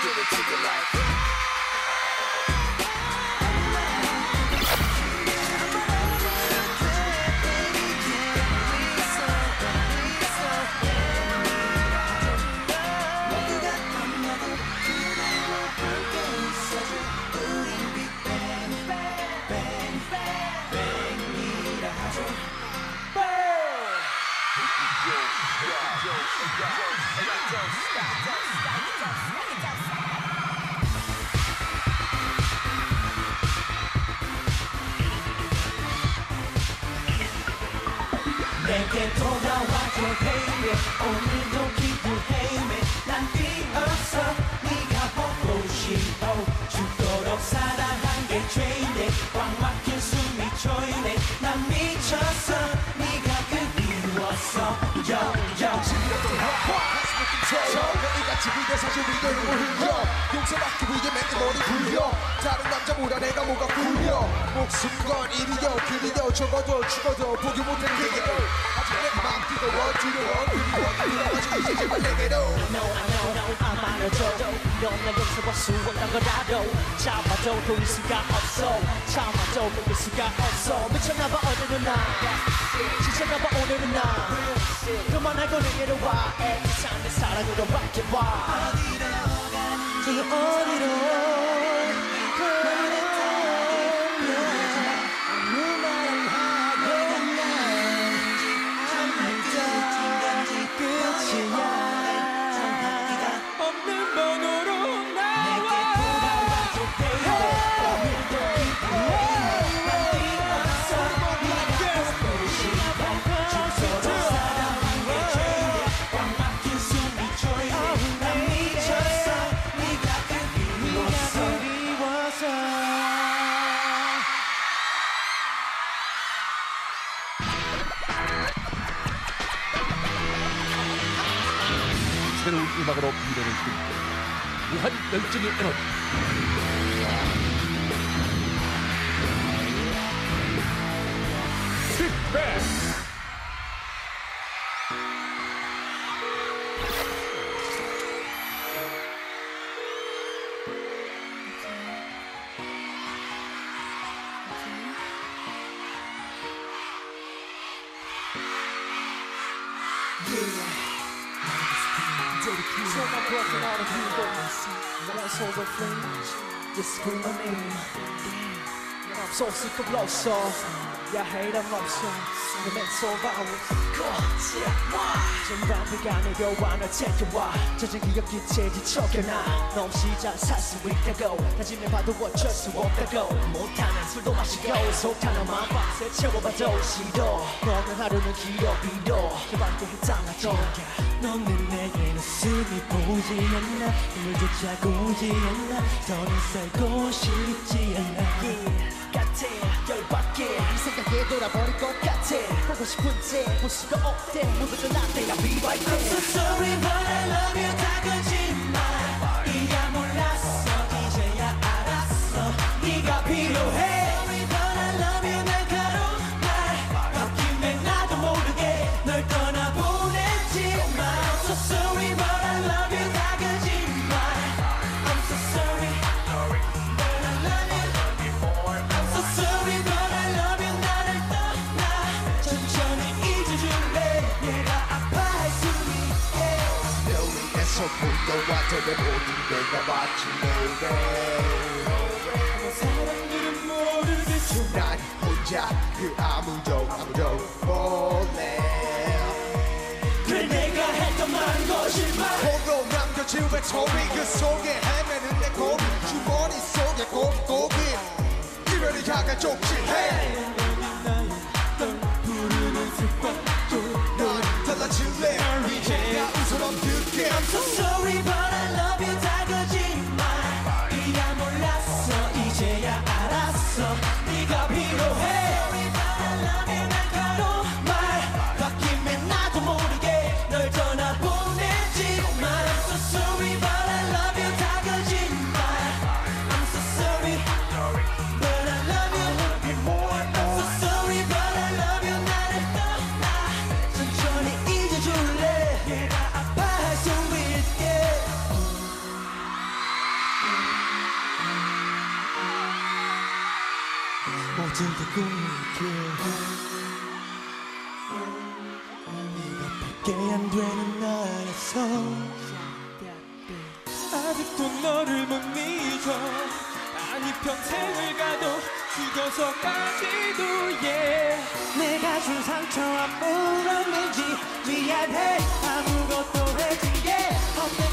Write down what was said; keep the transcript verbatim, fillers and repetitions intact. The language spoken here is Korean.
give it to you like 내게 돌아와줘 baby 오늘도 기도해 난 뛰어서 네가 보고 싶어 죽도록 사랑한 게 죄인데 꽉 막힌 숨이 조이네 난 미쳤어 네가 그리웠어 yo yo 지금이라도 화화 너희가 집이 돼 사실 위로를 흘려 용서받기 위해 맨날 머리 굴려 다른 남자보다 내가 뭐가 굴려 목숨 건 일이여 그리여 적어도 죽어도 포기 못한 그게로 아직 내 맘 뜨거워 두려워 그리워 그리워져 이제 제발 내게로 I know I know know 안 말해줘 넌 날 용서할 수 없단 걸 알아 참아도 돌릴 수가 없어 참아도 돌릴 수가 없어 미쳤나봐 오늘은 나 지쳤나봐 오늘은 나 그만하고 내게로 와 애틋한 내 사랑으로 바뀌어봐 어디로 가는지 어디로 새로운 음악으로 미래를 뚫고 무한 열정의 에너지 킥백 So my broken out of people when I saw the flames just scream my name I'm so sick of love song Yeah, I hate them love song The men so violent 전반 비가 내려와 널 챙겨와 젖은 기억 기체에 뒤척여놔 너 없이 잘 살 수 있다고 다짐해 봐도 어쩔 수 없다고 못하는 술도 마시고 속타는 마음밭에 채워봐도 싫어 너는 하루는 길어 빌어 그밖에 해당하죠 너는 내게 웃음이 보이지 않나 눈물조차 고이지 않나 더는 살고 싶지 않아 yeah, 같아 열받게 이 생각에 돌아버릴 것 같아 보고 싶은데 볼 수가 없대 모두들 나한테 I'll be right there I'm so sorry but I love you 다 거짓말 네가 몰랐어 이제야 알았어 네가 필요해 Sorry but I love you 날카로운 말 바뀌면 나도 모르게 널 떠나보냈지만 I'm so sorry but I love you 다 거짓말 I'm so sorry but I love you I'm so sorry but I love you 나를 떠나 천천히 잊어줄래 내가 아파할 수 있게 묘리에서 불러와도 내 모든 내가 마치 너 사람들은 모르겠죠 난 혼자 그 아무도 아무도 몰래 그래 내가 했던 말은 거짓말 홀로 남겨진 외톨이 그 속에 헤매는 내 고민 주머니 속에 고깃고깃 이별이 약간 쪽지해 넌 달라질래 이제야 웃어 넘길게 I'm so sorry but I love you 다 거짓말 네가 몰랐어 이제야 알았어 네가 필요해 Sorry but I love you 날카로운 말 바뀌면 나도 모르게 널 떠나보냈지만 I'm so sorry but I love you 다 거짓말 I'm so sorry but I love you I'm so sorry but I love you 나를 떠나 천천히 잊어줄래 내가 아파할 수 있게 모든 게 꿈이길 이것밖에 안 되는 나라서 아직도 너를 못 잊어 아니 평생을 가도 죽어서까지도 yeah. 내가 준 상처 안 물었는지 미안해 아무것도 해준 게 없는